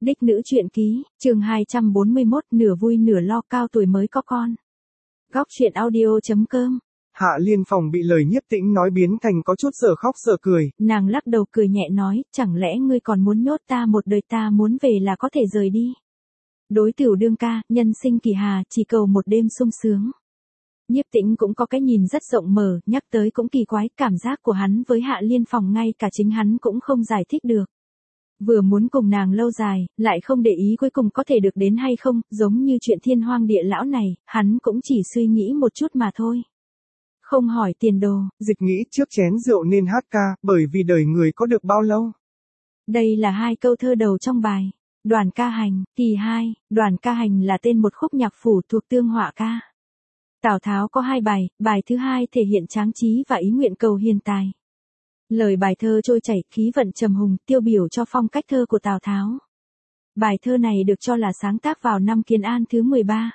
Đích nữ truyện ký, chương 241, nửa vui nửa lo, cao tuổi mới có con. Góc truyện audio.com. Hạ Liên Phong bị lời Nhiếp Tĩnh nói biến thành có chút giờ khóc giờ cười. Nàng lắc đầu cười nhẹ nói, chẳng lẽ ngươi còn muốn nhốt ta một đời, ta muốn về là có thể rời đi. Đối Tiểu đương ca, nhân sinh kỳ hà, chỉ cầu một đêm sung sướng. Nhiếp Tĩnh cũng có cái nhìn rất rộng mở, nhắc tới cũng kỳ quái, cảm giác của hắn với Hạ Liên Phong ngay cả chính hắn cũng không giải thích được. Vừa muốn cùng nàng lâu dài, lại không để ý cuối cùng có thể được đến hay không, giống như chuyện thiên hoang địa lão này, hắn cũng chỉ suy nghĩ một chút mà thôi. Không hỏi tiền đồ. Dịch nghĩ trước chén rượu nên hát ca, bởi vì đời người có được bao lâu. Đây là hai câu thơ đầu trong bài. Đoàn ca hành, kỳ 2, đoàn ca hành là tên một khúc nhạc phủ thuộc tương họa ca. Tào Tháo có hai bài, bài thứ hai thể hiện tráng trí và ý nguyện cầu hiền tài. Lời bài thơ trôi chảy, khí vận trầm hùng, tiêu biểu cho phong cách thơ của Tào Tháo. Bài thơ này được cho là sáng tác vào năm Kiến An thứ 13.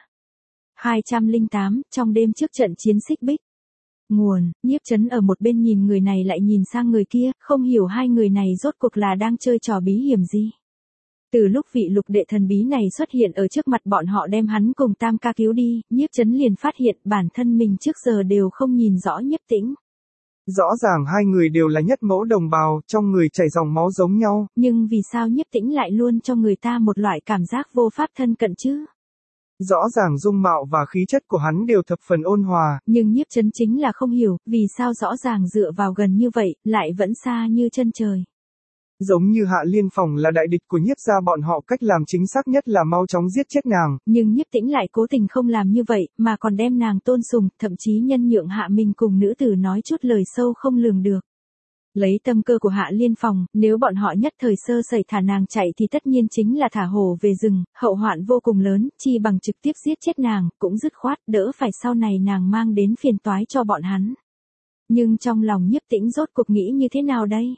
208, trong đêm trước trận chiến Xích Bích. Nguồn, Nhiếp Chấn ở một bên nhìn người này lại nhìn sang người kia, không hiểu hai người này rốt cuộc là đang chơi trò bí hiểm gì. Từ lúc vị lục đệ thần bí này xuất hiện ở trước mặt bọn họ đem hắn cùng Tam ca cứu đi, Nhiếp Chấn liền phát hiện bản thân mình trước giờ đều không nhìn rõ Nhiếp Tĩnh. Rõ ràng hai người đều là nhất mẫu đồng bào, trong người chảy dòng máu giống nhau. Nhưng vì sao Nhiếp Tĩnh lại luôn cho người ta một loại cảm giác vô pháp thân cận chứ? Rõ ràng dung mạo và khí chất của hắn đều thập phần ôn hòa. Nhưng Nhiếp Chấn chính là không hiểu, vì sao rõ ràng dựa vào gần như vậy, lại vẫn xa như chân trời. Giống như Hạ Liên Phong là đại địch của Nhiếp gia bọn họ, cách làm chính xác nhất là mau chóng giết chết nàng. Nhưng Nhiếp Tĩnh lại cố tình không làm như vậy, mà còn đem nàng tôn sùng, thậm chí nhân nhượng Hạ mình cùng nữ tử nói chút lời sâu không lường được. Lấy tâm cơ của Hạ Liên Phong, nếu bọn họ nhất thời sơ sẩy thả nàng chạy thì tất nhiên chính là thả hổ về rừng, hậu hoạn vô cùng lớn, chi bằng trực tiếp giết chết nàng, cũng dứt khoát, đỡ phải sau này nàng mang đến phiền toái cho bọn hắn. Nhưng trong lòng Nhiếp Tĩnh rốt cuộc nghĩ như thế nào đây?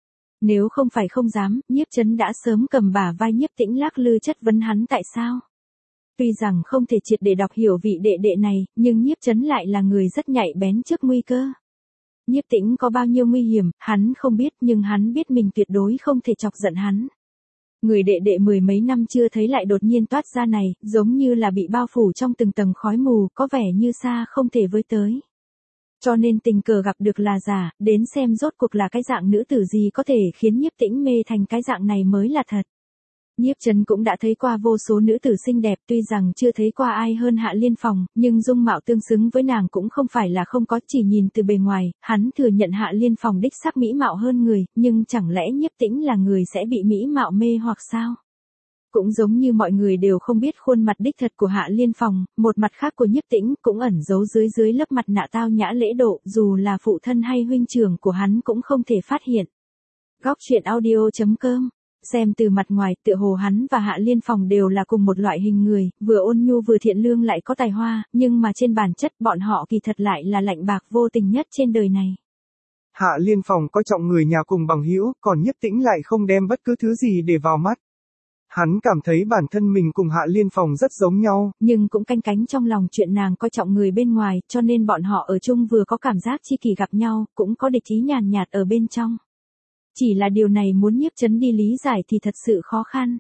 Nếu không phải không dám, Nhiếp Chấn đã sớm cầm bả vai Nhiếp Tĩnh lắc lư chất vấn hắn tại sao. Tuy rằng không thể triệt để đọc hiểu vị đệ đệ này, nhưng Nhiếp Chấn lại là người rất nhạy bén trước nguy cơ. Nhiếp Tĩnh có bao nhiêu nguy hiểm, hắn không biết, nhưng hắn biết mình tuyệt đối không thể chọc giận hắn. Người đệ đệ mười mấy năm chưa thấy lại đột nhiên toát ra này, giống như là bị bao phủ trong từng tầng khói mù, có vẻ như xa không thể với tới. Cho nên tình cờ gặp được là giả, đến xem rốt cuộc là cái dạng nữ tử gì có thể khiến Nhiếp Tĩnh mê thành cái dạng này mới là thật. Nhiếp Chấn cũng đã thấy qua vô số nữ tử xinh đẹp, tuy rằng chưa thấy qua ai hơn Hạ Liên Phong, nhưng dung mạo tương xứng với nàng cũng không phải là không có, chỉ nhìn từ bề ngoài, hắn thừa nhận Hạ Liên Phong đích xác mỹ mạo hơn người, nhưng chẳng lẽ Nhiếp Tĩnh là người sẽ bị mỹ mạo mê hoặc sao? Cũng giống như mọi người đều không biết khuôn mặt đích thật của Hạ Liên Phong, một mặt khác của Nhiếp Tĩnh cũng ẩn giấu dưới lớp mặt nạ tao nhã lễ độ, dù là phụ thân hay huynh trưởng của hắn cũng không thể phát hiện. Góc truyện audio.com. Xem từ mặt ngoài, tựa hồ hắn và Hạ Liên Phong đều là cùng một loại hình người, vừa ôn nhu vừa thiện lương lại có tài hoa, nhưng mà trên bản chất bọn họ kỳ thật lại là lạnh bạc vô tình nhất trên đời này. Hạ Liên Phong coi trọng người nhà cùng bằng hữu, còn Nhiếp Tĩnh lại không đem bất cứ thứ gì để vào mắt. Hắn cảm thấy bản thân mình cùng Hạ Liên Phong rất giống nhau, nhưng cũng canh cánh trong lòng chuyện nàng coi trọng người bên ngoài, cho nên bọn họ ở chung vừa có cảm giác chi kỷ gặp nhau, cũng có địch ý nhàn nhạt ở bên trong. Chỉ là điều này muốn Nhiếp Chấn đi lý giải thì thật sự khó khăn.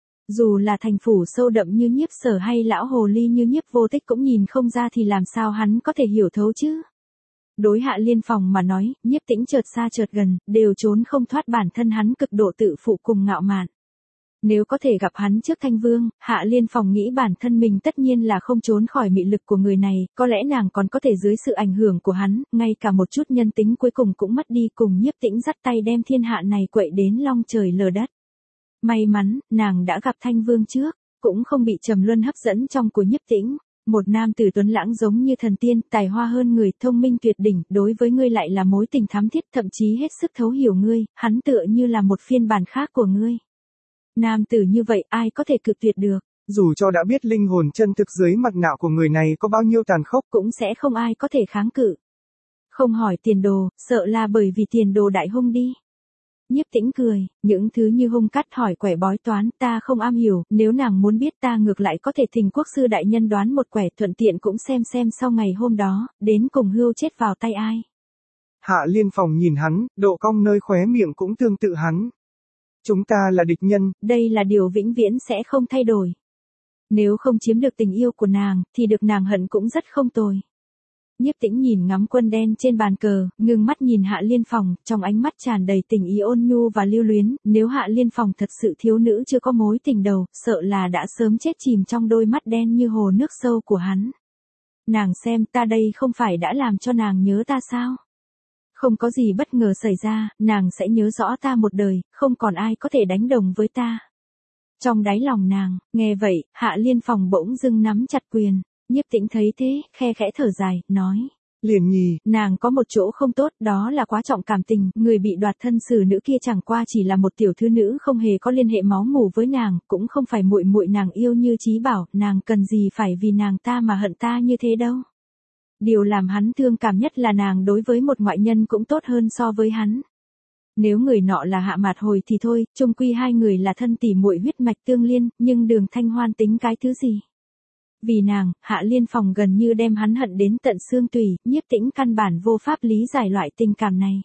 Dù là thành phủ sâu đậm như Nhiếp Sở hay lão hồ ly như Nhiếp Vô Tích cũng nhìn không ra thì làm sao hắn có thể hiểu thấu chứ. Đối Hạ Liên Phong mà nói, Nhiếp Tĩnh chợt xa chợt gần, đều trốn không thoát bản thân hắn cực độ tự phụ cùng ngạo mạn. Nếu có thể gặp hắn trước Thanh Vương, Hạ Liên Phong nghĩ bản thân mình tất nhiên là không trốn khỏi mị lực của người này, có lẽ nàng còn có thể dưới sự ảnh hưởng của hắn, ngay cả một chút nhân tính cuối cùng cũng mất đi, cùng Nhiếp Tĩnh dắt tay đem thiên hạ này quậy đến long trời lở đất. May mắn, nàng đã gặp Thanh Vương trước, cũng không bị trầm luân hấp dẫn trong của Nhiếp Tĩnh. Một nam tử tuấn lãng giống như thần tiên, tài hoa hơn người, thông minh tuyệt đỉnh, đối với ngươi lại là mối tình thắm thiết, thậm chí hết sức thấu hiểu ngươi, hắn tựa như là một phiên bản khác của ngươi. Nam tử như vậy ai có thể cự tuyệt được. Dù cho đã biết linh hồn chân thực dưới mặt nạ của người này có bao nhiêu tàn khốc, cũng sẽ không ai có thể kháng cự. Không hỏi tiền đồ, sợ là bởi vì tiền đồ đại hung đi. Nhiếp Tĩnh cười, những thứ như hung cắt hỏi quẻ bói toán ta không am hiểu, nếu nàng muốn biết ta ngược lại có thể thỉnh quốc sư đại nhân đoán một quẻ, thuận tiện cũng xem sau ngày hôm đó, đến cùng hươu chết vào tay ai. Hạ Liên Phong nhìn hắn, độ cong nơi khóe miệng cũng tương tự hắn. Chúng ta là địch nhân. Đây là điều vĩnh viễn sẽ không thay đổi. Nếu không chiếm được tình yêu của nàng, thì được nàng hận cũng rất không tồi. Nhiếp Tĩnh nhìn ngắm quân đen trên bàn cờ, ngưng mắt nhìn Hạ Liên Phòng, trong ánh mắt tràn đầy tình ý ôn nhu và lưu luyến, nếu Hạ Liên Phòng thật sự thiếu nữ chưa có mối tình đầu, sợ là đã sớm chết chìm trong đôi mắt đen như hồ nước sâu của hắn. Nàng xem, ta đây không phải đã làm cho nàng nhớ ta sao? Không có gì bất ngờ xảy ra, nàng sẽ nhớ rõ ta một đời, không còn ai có thể đánh đồng với ta. Trong đáy lòng nàng, nghe vậy, Hạ Liên Phòng bỗng dưng nắm chặt quyền. Nhiếp Tĩnh thấy thế, khe khẽ thở dài, nói. Liền Nhi, nàng có một chỗ không tốt, đó là quá trọng cảm tình, người bị đoạt thân xử nữ kia chẳng qua chỉ là một tiểu thư nữ không hề có liên hệ máu mủ với nàng, cũng không phải muội muội nàng yêu như Chí Bảo, nàng cần gì phải vì nàng ta mà hận ta như thế đâu. Điều làm hắn thương cảm nhất là nàng đối với một ngoại nhân cũng tốt hơn so với hắn. Nếu người nọ là Hạ Mạt Hồi thì thôi, chung quy hai người là thân tỉ muội huyết mạch tương liên, nhưng Đường Thanh Hoan tính cái thứ gì? Vì nàng, Hạ Liên Phòng gần như đem hắn hận đến tận xương tủy, Nhiếp Tĩnh căn bản vô pháp lý giải loại tình cảm này.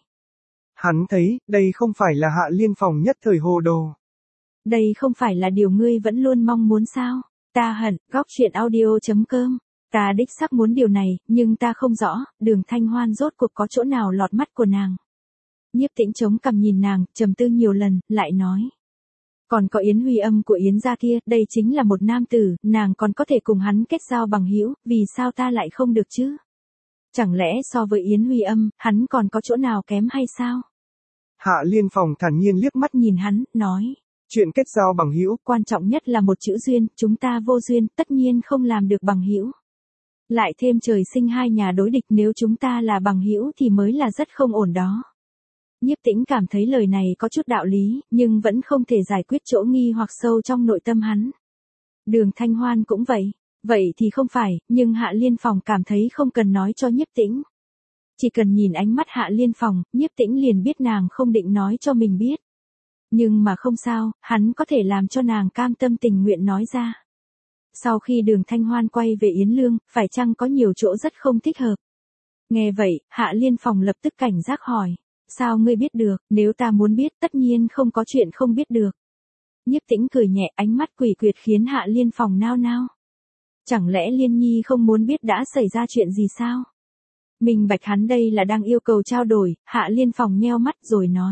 Hắn thấy, đây không phải là Hạ Liên Phòng nhất thời hồ đồ. Đây không phải là điều ngươi vẫn luôn mong muốn sao? Ta hận, góc truyện audio.com. Ta đích xác muốn điều này, nhưng ta không rõ, Đường Thanh Hoan rốt cuộc có chỗ nào lọt mắt của nàng. Nhiếp Tĩnh chống cằm nhìn nàng, trầm tư nhiều lần, lại nói. Còn có Yến Huy Âm của Yến gia kia, đây chính là một nam tử, nàng còn có thể cùng hắn kết giao bằng hữu, vì sao ta lại không được chứ? Chẳng lẽ so với Yến Huy Âm, hắn còn có chỗ nào kém hay sao? Hạ Liên Phòng thản nhiên liếc mắt nhìn hắn, nói. Chuyện kết giao bằng hữu, quan trọng nhất là một chữ duyên, chúng ta vô duyên, tất nhiên không làm được bằng hữu. Lại thêm trời sinh hai nhà đối địch, nếu chúng ta là bằng hữu thì mới là rất không ổn đó. Nhiếp Tĩnh cảm thấy lời này có chút đạo lý, nhưng vẫn không thể giải quyết chỗ nghi hoặc sâu trong nội tâm hắn. Đường Thanh Hoan cũng vậy. Vậy thì không phải, nhưng Hạ Liên Phòng cảm thấy không cần nói cho Nhiếp Tĩnh. Chỉ cần nhìn ánh mắt Hạ Liên Phòng, Nhiếp Tĩnh liền biết nàng không định nói cho mình biết. Nhưng mà không sao, hắn có thể làm cho nàng cam tâm tình nguyện nói ra. Sau khi Đường Thanh Hoan quay về Yến Lương, phải chăng có nhiều chỗ rất không thích hợp? Nghe vậy, Hạ Liên Phòng lập tức cảnh giác hỏi. Sao ngươi biết được, nếu ta muốn biết tất nhiên không có chuyện không biết được. Nhiếp Tĩnh cười nhẹ, ánh mắt quỷ quyệt khiến Hạ Liên Phòng nao nao. Chẳng lẽ Liên Nhi không muốn biết đã xảy ra chuyện gì sao? Mình bạch hắn đây là đang yêu cầu trao đổi, Hạ Liên Phòng nheo mắt rồi nói.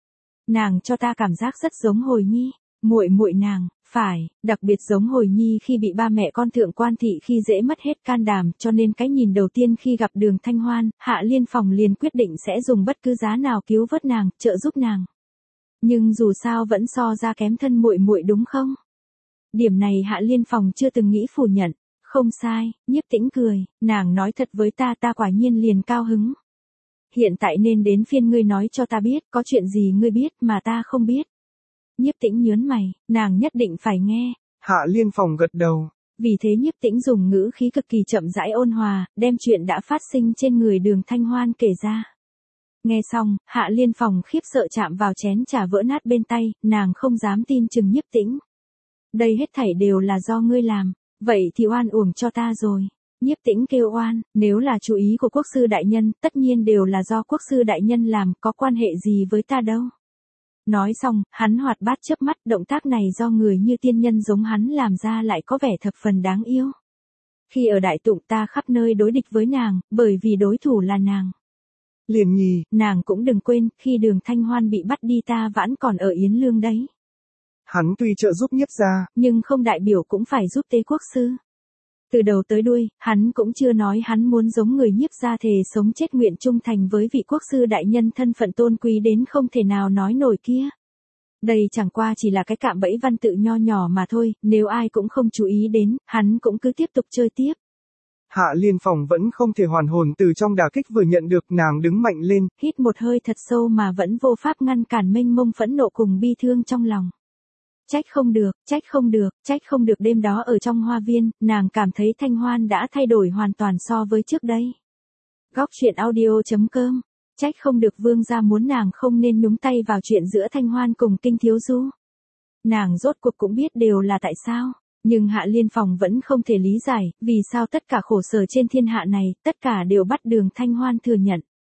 Nàng cho ta cảm giác rất giống Hồi Nhi, muội muội nàng, phải, đặc biệt giống Hồi Nhi khi bị ba mẹ con thượng quan thị khi dễ mất hết can đảm, cho nên cái nhìn đầu tiên khi gặp Đường Thanh Hoan, Hạ Liên Phòng liền quyết định sẽ dùng bất cứ giá nào cứu vớt nàng, trợ giúp nàng. Nhưng dù sao vẫn so ra kém thân muội muội đúng không? Điểm này Hạ Liên Phòng chưa từng nghĩ phủ nhận. Không sai, Nhiếp Tĩnh cười, nàng nói thật với ta, ta quả nhiên liền cao hứng. Hiện tại nên đến phiên ngươi nói cho ta biết, có chuyện gì ngươi biết mà ta không biết. Nhiếp Tĩnh nhớn mày, nàng nhất định phải nghe. Hạ Liên Phòng gật đầu. Vì thế Nhiếp Tĩnh dùng ngữ khí cực kỳ chậm rãi ôn hòa, đem chuyện đã phát sinh trên người Đường Thanh Hoan kể ra. Nghe xong, Hạ Liên Phòng khiếp sợ chạm vào chén trà vỡ nát bên tay, nàng không dám tin chừng Nhiếp Tĩnh. Đây hết thảy đều là do ngươi làm, vậy thì oan uổng cho ta rồi. Nhiếp Tĩnh kêu oan, nếu là chủ ý của quốc sư đại nhân, tất nhiên đều là do quốc sư đại nhân làm, có quan hệ gì với ta đâu. Nói xong, hắn hoạt bát chớp mắt, động tác này do người như tiên nhân giống hắn làm ra lại có vẻ thập phần đáng yêu. Khi ở Đại Tụng ta khắp nơi đối địch với nàng, bởi vì đối thủ là nàng. Liền Nhi, nàng cũng đừng quên, khi Đường Thanh Hoan bị bắt đi ta vẫn còn ở Yến Lương đấy. Hắn tuy trợ giúp Nhiếp gia, nhưng không đại biểu cũng phải giúp Tế quốc sư. Từ đầu tới đuôi, hắn cũng chưa nói hắn muốn giống người Nhiếp gia thề sống chết nguyện trung thành với vị quốc sư đại nhân thân phận tôn quý đến không thể nào nói nổi kia. Đây chẳng qua chỉ là cái cạm bẫy văn tự nho nhỏ mà thôi, nếu ai cũng không chú ý đến, hắn cũng cứ tiếp tục chơi tiếp. Hạ Liên Phòng vẫn không thể hoàn hồn từ trong đả kích vừa nhận được, nàng đứng mạnh lên, hít một hơi thật sâu mà vẫn vô pháp ngăn cản mênh mông phẫn nộ cùng bi thương trong lòng. Trách không được, trách không được, trách không được, đêm đó ở trong hoa viên, nàng cảm thấy Thanh Hoan đã thay đổi hoàn toàn so với trước đây. Góc truyện audio.com, trách không được vương gia muốn nàng không nên nhúng tay vào chuyện giữa Thanh Hoan cùng Kinh Thiếu Du. Nàng rốt cuộc cũng biết đều là tại sao, nhưng Hạ Liên Phòng vẫn không thể lý giải, vì sao tất cả khổ sở trên thiên hạ này, tất cả đều bắt Đường Thanh Hoan thừa nhận.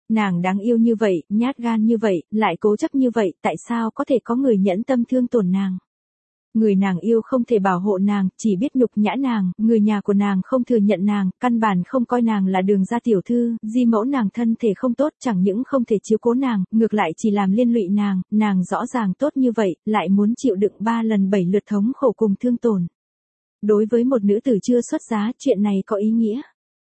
Nàng đáng yêu như vậy, nhát gan như vậy, lại cố chấp như vậy, tại sao có thể có người nhẫn tâm thương tổn nàng? Người nàng yêu không thể bảo hộ nàng, chỉ biết nhục nhã nàng, người nhà của nàng không thừa nhận nàng, căn bản không coi nàng là Đường gia tiểu thư, di mẫu nàng thân thể không tốt, chẳng những không thể chiếu cố nàng, ngược lại chỉ làm liên lụy nàng rõ ràng tốt như vậy, lại muốn chịu đựng 3 lần 7 lượt thống khổ cùng thương tổn. Đối với một nữ tử chưa xuất giá, chuyện này có ý nghĩa.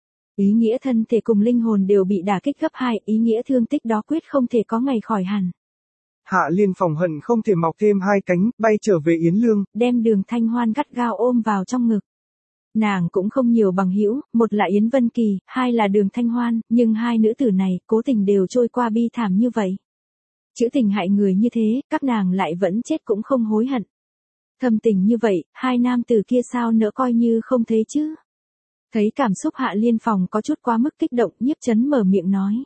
Ý nghĩa thân thể cùng linh hồn đều bị đả kích gấp 2, ý nghĩa thương tích đó quyết không thể có ngày khỏi hẳn. Hạ Liên Phòng hận không thể mọc thêm 2 cánh, bay trở về Yến Lương, đem Đường Thanh Hoan gắt gao ôm vào trong ngực. Nàng cũng không nhiều bằng hữu, một là Yến Vân Kỳ, hai là Đường Thanh Hoan, nhưng hai nữ tử này, cố tình đều trôi qua bi thảm như vậy. Chữ tình hại người như thế, các nàng lại vẫn chết cũng không hối hận. Thâm tình như vậy, hai nam tử kia sao nỡ coi như không thấy chứ? Thấy cảm xúc Hạ Liên Phòng có chút quá mức kích động, Nhiếp Chấn mở miệng nói.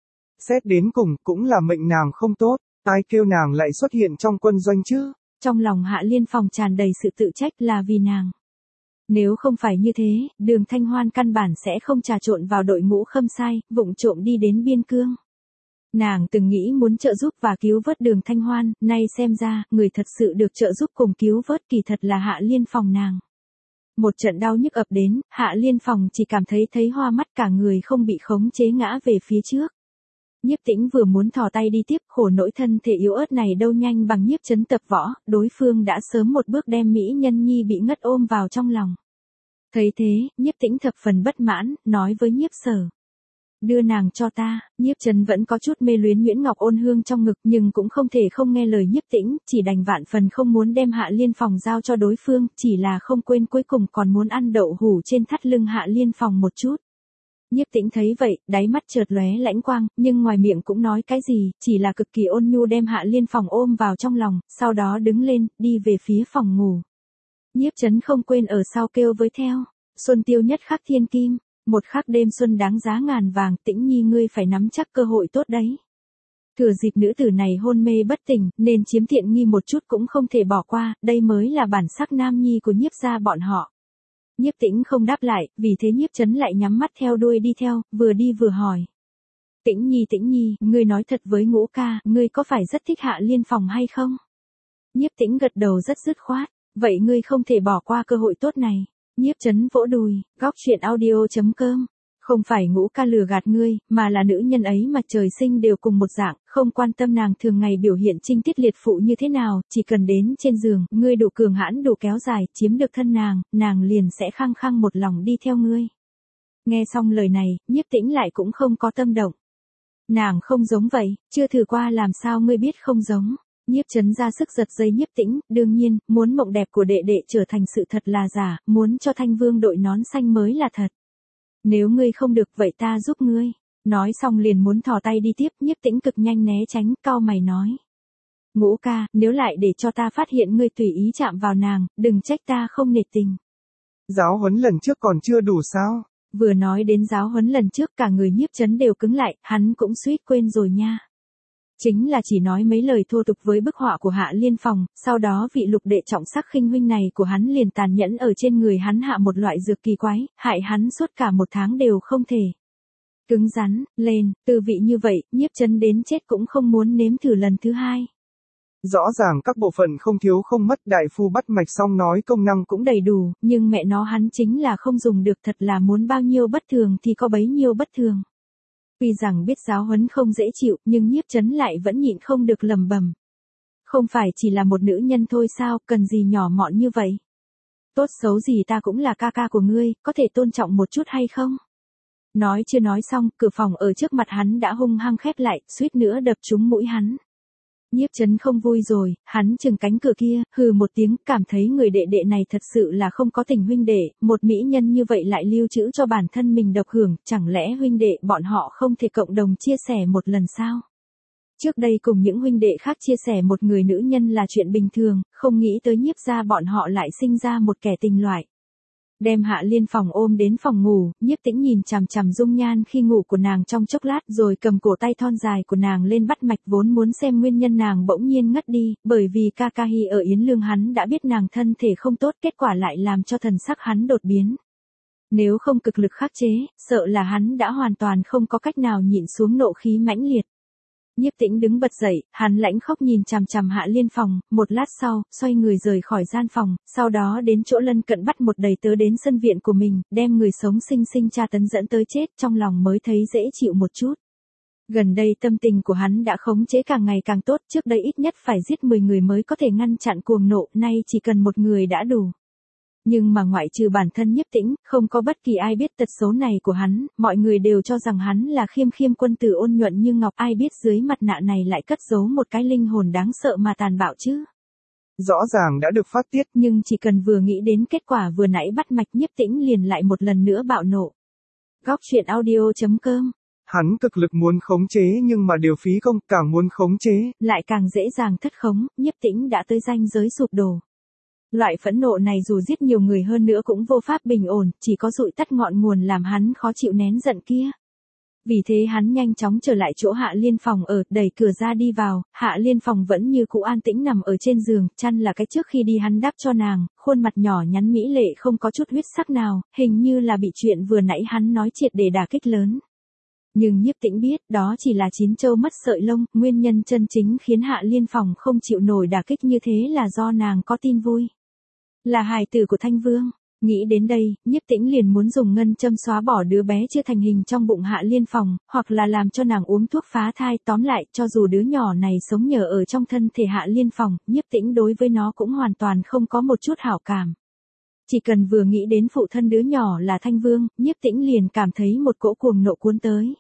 Xét đến cùng, cũng là mệnh nàng không tốt, ai kêu nàng lại xuất hiện trong quân doanh chứ? Trong lòng Hạ Liên Phòng tràn đầy sự tự trách là vì nàng. Nếu không phải như thế, Đường Thanh Hoan căn bản sẽ không trà trộn vào đội ngũ Khâm Sai, vụng trộm đi đến biên cương. Nàng từng nghĩ muốn trợ giúp và cứu vớt Đường Thanh Hoan, nay xem ra, người thật sự được trợ giúp cùng cứu vớt kỳ thật là Hạ Liên Phòng nàng. Một trận đau nhức ập đến, Hạ Liên Phòng chỉ cảm thấy hoa mắt, cả người không bị khống chế ngã về phía trước. Nhiếp Tĩnh vừa muốn thò tay đi tiếp, khổ nỗi thân thể yếu ớt này đâu nhanh bằng Nhiếp Chấn tập võ, đối phương đã sớm một bước đem mỹ nhân nhi bị ngất ôm vào trong lòng. Thấy thế, Nhiếp Tĩnh thập phần bất mãn, nói với Nhiếp Sở. Đưa nàng cho ta. Nhiếp Chấn vẫn có chút mê luyến Nguyễn Ngọc Ôn Hương trong ngực, nhưng cũng không thể không nghe lời Nhiếp Tĩnh, chỉ đành vạn phần không muốn đem Hạ Liên Phòng giao cho đối phương, chỉ là không quên cuối cùng còn muốn ăn đậu hủ trên thắt lưng Hạ Liên Phòng một chút. Nhiếp Tĩnh thấy vậy, đáy mắt chợt lóe lãnh quang, nhưng ngoài miệng cũng nói cái gì, chỉ là cực kỳ ôn nhu đem Hạ Liên Phòng ôm vào trong lòng, sau đó đứng lên, đi về phía phòng ngủ. Nhiếp Chấn không quên ở sau kêu với theo, xuân tiêu nhất khắc thiên kim, một khắc đêm xuân đáng giá ngàn vàng, Tĩnh nhi ngươi phải nắm chắc cơ hội tốt đấy. Thừa dịp nữ tử này hôn mê bất tỉnh, nên chiếm tiện nghi một chút cũng không thể bỏ qua, đây mới là bản sắc nam nhi của Nhiếp gia bọn họ. Nhiếp Tĩnh không đáp lại, vì thế Nhiếp Chấn lại nhắm mắt theo đuôi đi theo, vừa đi vừa hỏi. Tĩnh nhi, ngươi nói thật với Ngũ ca, ngươi có phải rất thích Hạ Liên Phòng hay không? Nhiếp Tĩnh gật đầu rất dứt khoát, vậy ngươi không thể bỏ qua cơ hội tốt này. Nhiếp Chấn vỗ đùi, góc chuyện audio.com. Không phải Ngũ ca lừa gạt ngươi, mà là nữ nhân ấy mà trời sinh đều cùng một dạng, không quan tâm nàng thường ngày biểu hiện trinh tiết liệt phụ như thế nào, chỉ cần đến trên giường, ngươi đủ cường hãn đủ kéo dài, chiếm được thân nàng liền sẽ khăng khăng một lòng đi theo ngươi. Nghe xong lời này, Nhiếp Tĩnh lại cũng không có tâm động. Nàng không giống vậy, chưa thử qua làm sao ngươi biết không giống. Nhiếp Chấn ra sức giật dây Nhiếp Tĩnh, đương nhiên, muốn mộng đẹp của đệ đệ trở thành sự thật là giả, muốn cho Thanh Vương đội nón xanh mới là thật. Nếu ngươi không được vậy ta giúp ngươi. Nói xong liền muốn thò tay đi tiếp, Nhiếp Tĩnh cực nhanh né tránh, cau mày nói. Ngũ ca, nếu lại để cho ta phát hiện ngươi tùy ý chạm vào nàng, đừng trách ta không nể tình. Giáo huấn lần trước còn chưa đủ sao? Vừa nói đến giáo huấn lần trước cả người Nhiếp Chấn đều cứng lại, hắn cũng suýt quên rồi nha. Chính là chỉ nói mấy lời thô tục với bức họa của Hạ Liên Phòng, sau đó vị lục đệ trọng sắc khinh huynh này của hắn liền tàn nhẫn ở trên người hắn hạ một loại dược kỳ quái, hại hắn suốt cả 1 tháng đều không thể cứng rắn lên, tư vị như vậy, Nhiếp Chấn đến chết cũng không muốn nếm thử lần thứ 2. Rõ ràng các bộ phận không thiếu không mất, đại phu bắt mạch xong nói công năng cũng đầy đủ, nhưng mẹ nó hắn chính là không dùng được, thật là muốn bao nhiêu bất thường thì có bấy nhiêu bất thường. Tuy rằng biết giáo huấn không dễ chịu, nhưng Nhiếp Chấn lại vẫn nhịn không được lầm bầm. Không phải chỉ là một nữ nhân thôi sao, cần gì nhỏ mọn như vậy? Tốt xấu gì ta cũng là ca ca của ngươi, có thể tôn trọng một chút hay không? Nói chưa nói xong, cửa phòng ở trước mặt hắn đã hung hăng khép lại, suýt nữa đập trúng mũi hắn. Nhiếp Chấn không vui rồi, hắn chừng cánh cửa kia, hừ một tiếng, cảm thấy người đệ đệ này thật sự là không có tình huynh đệ, một mỹ nhân như vậy lại lưu trữ cho bản thân mình độc hưởng, chẳng lẽ huynh đệ bọn họ không thể cộng đồng chia sẻ một lần sao? Trước đây cùng những huynh đệ khác chia sẻ một người nữ nhân là chuyện bình thường, không nghĩ tới Nhiếp gia bọn họ lại sinh ra một kẻ tình loại. Đem Hạ Liên Phòng ôm đến phòng ngủ, Nhiếp Tĩnh nhìn chằm chằm dung nhan khi ngủ của nàng trong chốc lát rồi cầm cổ tay thon dài của nàng lên bắt mạch, vốn muốn xem nguyên nhân nàng bỗng nhiên ngất đi, bởi vì Kakahi ở Yến Lương hắn đã biết nàng thân thể không tốt, kết quả lại làm cho thần sắc hắn đột biến. Nếu không cực lực khắc chế, sợ là hắn đã hoàn toàn không có cách nào nhịn xuống nộ khí mãnh liệt. Nhiếp Tĩnh đứng bật dậy, hắn lãnh khóc nhìn chằm chằm Hạ Liên Phong, một lát sau, xoay người rời khỏi gian phòng, sau đó đến chỗ lân cận bắt một đầy tớ đến sân viện của mình, đem người sống sinh sinh tra tấn dẫn tới chết, trong lòng mới thấy dễ chịu một chút. Gần đây tâm tình của hắn đã khống chế càng ngày càng tốt, trước đây ít nhất phải giết 10 người mới có thể ngăn chặn cuồng nộ, nay chỉ cần một người đã đủ. Nhưng mà ngoại trừ bản thân Nhiếp Tĩnh, không có bất kỳ ai biết tật xấu này của hắn, mọi người đều cho rằng hắn là khiêm khiêm quân tử ôn nhuận như ngọc, ai biết dưới mặt nạ này lại cất giấu một cái linh hồn đáng sợ mà tàn bạo chứ. Rõ ràng đã được phát tiết, nhưng chỉ cần vừa nghĩ đến kết quả vừa nãy bắt mạch Nhiếp Tĩnh liền lại một lần nữa bạo nộ. Góc truyện audio.com. Hắn cực lực muốn khống chế nhưng mà đều phí công, càng muốn khống chế, lại càng dễ dàng thất khống, Nhiếp Tĩnh đã tới ranh giới sụp đổ. Loại phẫn nộ này dù giết nhiều người hơn nữa cũng vô pháp bình ổn, chỉ có dụi tắt ngọn nguồn làm hắn khó chịu nén giận kia. Vì thế hắn nhanh chóng trở lại chỗ Hạ Liên Phong ở, đẩy cửa ra đi vào, Hạ Liên Phong vẫn như cũ an tĩnh nằm ở trên giường, chăn là cái trước khi đi hắn đắp cho nàng, khuôn mặt nhỏ nhắn mỹ lệ không có chút huyết sắc nào, hình như là bị chuyện vừa nãy hắn nói triệt để đả kích lớn. Nhưng Nhiếp Tĩnh biết, đó chỉ là chín châu mất sợi lông, nguyên nhân chân chính khiến Hạ Liên Phong không chịu nổi đả kích như thế là do nàng có tin vui. Là hài tử của Thanh Vương. Nghĩ đến đây, Nhiếp Tĩnh liền muốn dùng ngân châm xóa bỏ đứa bé chưa thành hình trong bụng Hạ Liên Phong, hoặc là làm cho nàng uống thuốc phá thai, tóm lại, cho dù đứa nhỏ này sống nhờ ở trong thân thể Hạ Liên Phong, Nhiếp Tĩnh đối với nó cũng hoàn toàn không có một chút hảo cảm. Chỉ cần vừa nghĩ đến phụ thân đứa nhỏ là Thanh Vương, Nhiếp Tĩnh liền cảm thấy một cỗ cuồng nộ cuốn tới.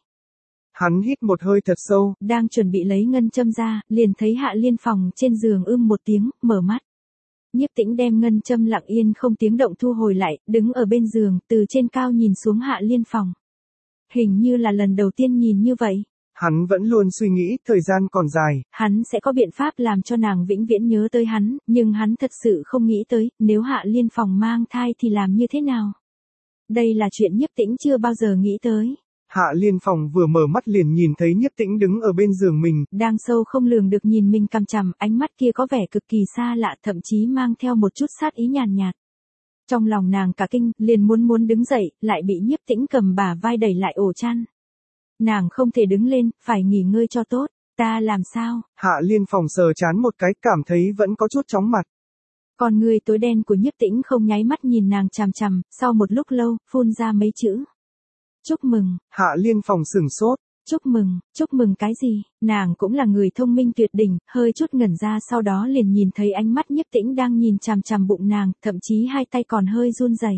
Hắn hít một hơi thật sâu, đang chuẩn bị lấy ngân châm ra, liền thấy Hạ Liên Phong trên giường một tiếng, mở mắt. Nhiếp Tĩnh đem ngân châm lặng yên không tiếng động thu hồi lại, đứng ở bên giường, từ trên cao nhìn xuống Hạ Liên Phong. Hình như là lần đầu tiên nhìn như vậy. Hắn vẫn luôn suy nghĩ, thời gian còn dài. Hắn sẽ có biện pháp làm cho nàng vĩnh viễn nhớ tới hắn, nhưng hắn thật sự không nghĩ tới, nếu Hạ Liên Phong mang thai thì làm như thế nào. Đây là chuyện Nhiếp Tĩnh chưa bao giờ nghĩ tới. Hạ Liên Phong vừa mở mắt liền nhìn thấy Nhiếp Tĩnh đứng ở bên giường mình. Đang sâu không lường được nhìn mình cằm chằm, ánh mắt kia có vẻ cực kỳ xa lạ, thậm chí mang theo một chút sát ý nhàn nhạt. Trong lòng nàng cả kinh, liền muốn đứng dậy, lại bị Nhiếp Tĩnh cầm bả vai đẩy lại ổ chăn. Nàng không thể đứng lên, phải nghỉ ngơi cho tốt. Ta làm sao? Hạ Liên Phong sờ chán một cái, cảm thấy vẫn có chút chóng mặt. Con người tối đen của Nhiếp Tĩnh không nháy mắt nhìn nàng chằm chằm, sau một lúc lâu, phun ra mấy chữ. Chúc mừng. Hạ Liên Phong sửng sốt. Chúc mừng cái gì? Nàng cũng là người thông minh tuyệt đỉnh, hơi chút ngẩn ra sau đó liền nhìn thấy ánh mắt Nhiếp Tĩnh đang nhìn chằm chằm bụng nàng, thậm chí hai tay còn hơi run rẩy.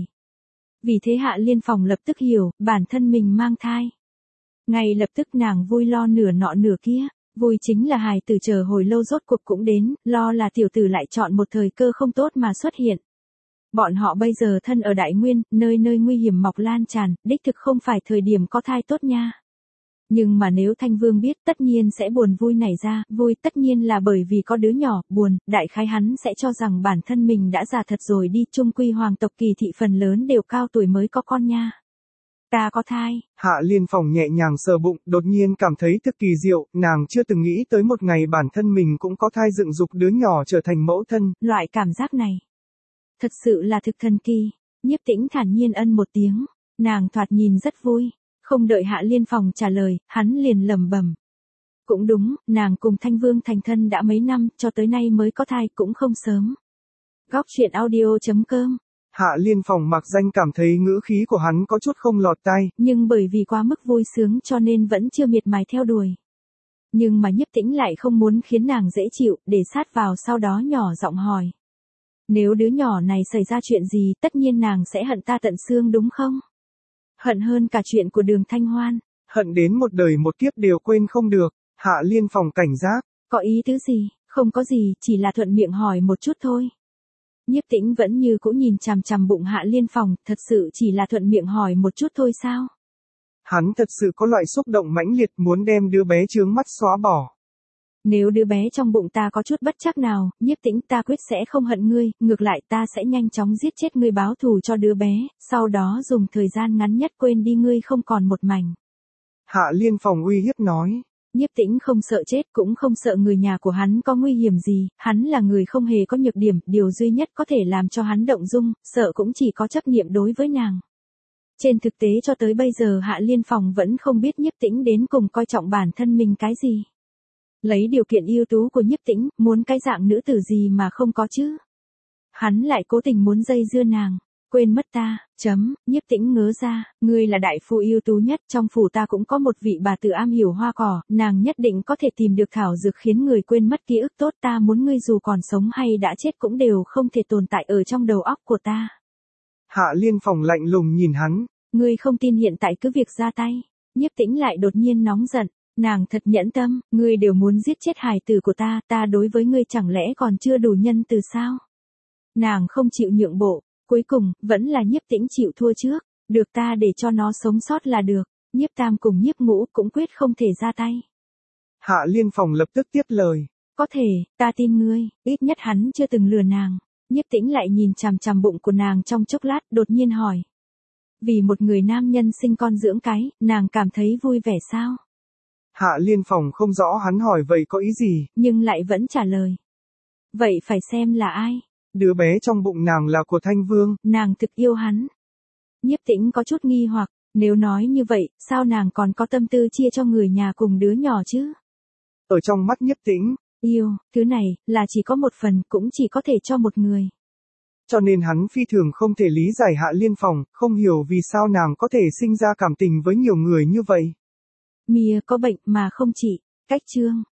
Vì thế Hạ Liên Phong lập tức hiểu, bản thân mình mang thai. Ngay lập tức nàng vui lo nửa nọ nửa kia, vui chính là hài tử chờ hồi lâu rốt cuộc cũng đến, lo là tiểu tử lại chọn một thời cơ không tốt mà xuất hiện. Bọn họ bây giờ thân ở Đại Nguyên, nơi nơi nguy hiểm mọc lan tràn, đích thực không phải thời điểm có thai tốt nha. Nhưng mà nếu Thanh Vương biết tất nhiên sẽ buồn vui nảy ra, vui tất nhiên là bởi vì có đứa nhỏ, buồn, đại khái hắn sẽ cho rằng bản thân mình đã già thật rồi đi, chung quy hoàng tộc Kỳ thị phần lớn đều cao tuổi mới có con nha. Ta có thai. Hạ Liên Phong nhẹ nhàng sờ bụng, đột nhiên cảm thấy thực kỳ diệu, nàng chưa từng nghĩ tới một ngày bản thân mình cũng có thai dựng dục đứa nhỏ trở thành mẫu thân. Loại cảm giác này, thật sự là thực thần kỳ. Nhiếp Tĩnh thản nhiên ân một tiếng, nàng thoạt nhìn rất vui. Không đợi Hạ Liên Phong trả lời, hắn liền lẩm bẩm. Cũng đúng, nàng cùng Thanh Vương thành thân đã mấy năm, cho tới nay mới có thai cũng không sớm. Góc truyện audio.com. Hạ Liên Phong mặc danh cảm thấy ngữ khí của hắn có chút không lọt tai. Nhưng bởi vì quá mức vui sướng cho nên vẫn chưa miệt mài theo đuổi. Nhưng mà Nhiếp Tĩnh lại không muốn khiến nàng dễ chịu, để sát vào sau đó nhỏ giọng hỏi. Nếu đứa nhỏ này xảy ra chuyện gì, tất nhiên nàng sẽ hận ta tận xương đúng không? Hận hơn cả chuyện của Đường Thanh Hoan. Hận đến một đời một kiếp đều quên không được. Hạ Liên Phong cảnh giác. Có ý tứ gì? Không có gì, chỉ là thuận miệng hỏi một chút thôi. Nhiếp Tĩnh vẫn như cũ nhìn chằm chằm bụng Hạ Liên Phong, thật sự chỉ là thuận miệng hỏi một chút thôi sao? Hắn thật sự có loại xúc động mãnh liệt muốn đem đứa bé chướng mắt xóa bỏ. Nếu đứa bé trong bụng ta có chút bất trắc nào, Nhiếp Tĩnh ta quyết sẽ không hận ngươi, ngược lại ta sẽ nhanh chóng giết chết ngươi báo thù cho đứa bé, sau đó dùng thời gian ngắn nhất quên đi ngươi không còn một mảnh. Hạ Liên Phong uy hiếp nói. Nhiếp Tĩnh không sợ chết cũng không sợ người nhà của hắn có nguy hiểm gì, hắn là người không hề có nhược điểm, điều duy nhất có thể làm cho hắn động dung, sợ cũng chỉ có chấp niệm đối với nàng. Trên thực tế cho tới bây giờ Hạ Liên Phong vẫn không biết Nhiếp Tĩnh đến cùng coi trọng bản thân mình cái gì. Lấy điều kiện ưu tú của Nhiếp Tĩnh, muốn cái dạng nữ tử gì mà không có chứ. Hắn lại cố tình muốn dây dưa nàng. Quên mất ta, Nhiếp Tĩnh ngớ ra, ngươi là đại phu ưu tú nhất, trong phủ ta cũng có một vị bà tử am hiểu hoa cỏ, nàng nhất định có thể tìm được thảo dược khiến người quên mất ký ức tốt, ta muốn ngươi dù còn sống hay đã chết cũng đều không thể tồn tại ở trong đầu óc của ta. Hạ Liên Phong lạnh lùng nhìn hắn. Ngươi không tin hiện tại cứ việc ra tay. Nhiếp Tĩnh lại đột nhiên nóng giận, nàng thật nhẫn tâm, ngươi đều muốn giết chết hài tử của ta đối với ngươi chẳng lẽ còn chưa đủ nhân từ sao? Nàng không chịu nhượng bộ. Cuối cùng, vẫn là Nhiếp Tĩnh chịu thua trước, được ta để cho nó sống sót là được, Nhiếp Tam cùng Nhiếp Ngũ cũng quyết không thể ra tay. Hạ Liên Phong lập tức tiếp lời. Có thể, ta tin ngươi, ít nhất hắn chưa từng lừa nàng. Nhiếp Tĩnh lại nhìn chằm chằm bụng của nàng trong chốc lát, đột nhiên hỏi. Vì một người nam nhân sinh con dưỡng cái, nàng cảm thấy vui vẻ sao? Hạ Liên Phong không rõ hắn hỏi vậy có ý gì, nhưng lại vẫn trả lời. Vậy phải xem là ai? Đứa bé trong bụng nàng là của Thanh Vương. Nàng thực yêu hắn. Nhiếp Tĩnh có chút nghi hoặc, nếu nói như vậy, sao nàng còn có tâm tư chia cho người nhà cùng đứa nhỏ chứ? Ở trong mắt Nhiếp Tĩnh, yêu, thứ này, là chỉ có một phần, cũng chỉ có thể cho một người. Cho nên hắn phi thường không thể lý giải Hạ Liên Phong, không hiểu vì sao nàng có thể sinh ra cảm tình với nhiều người như vậy. Mia có bệnh mà không trị, cách chương.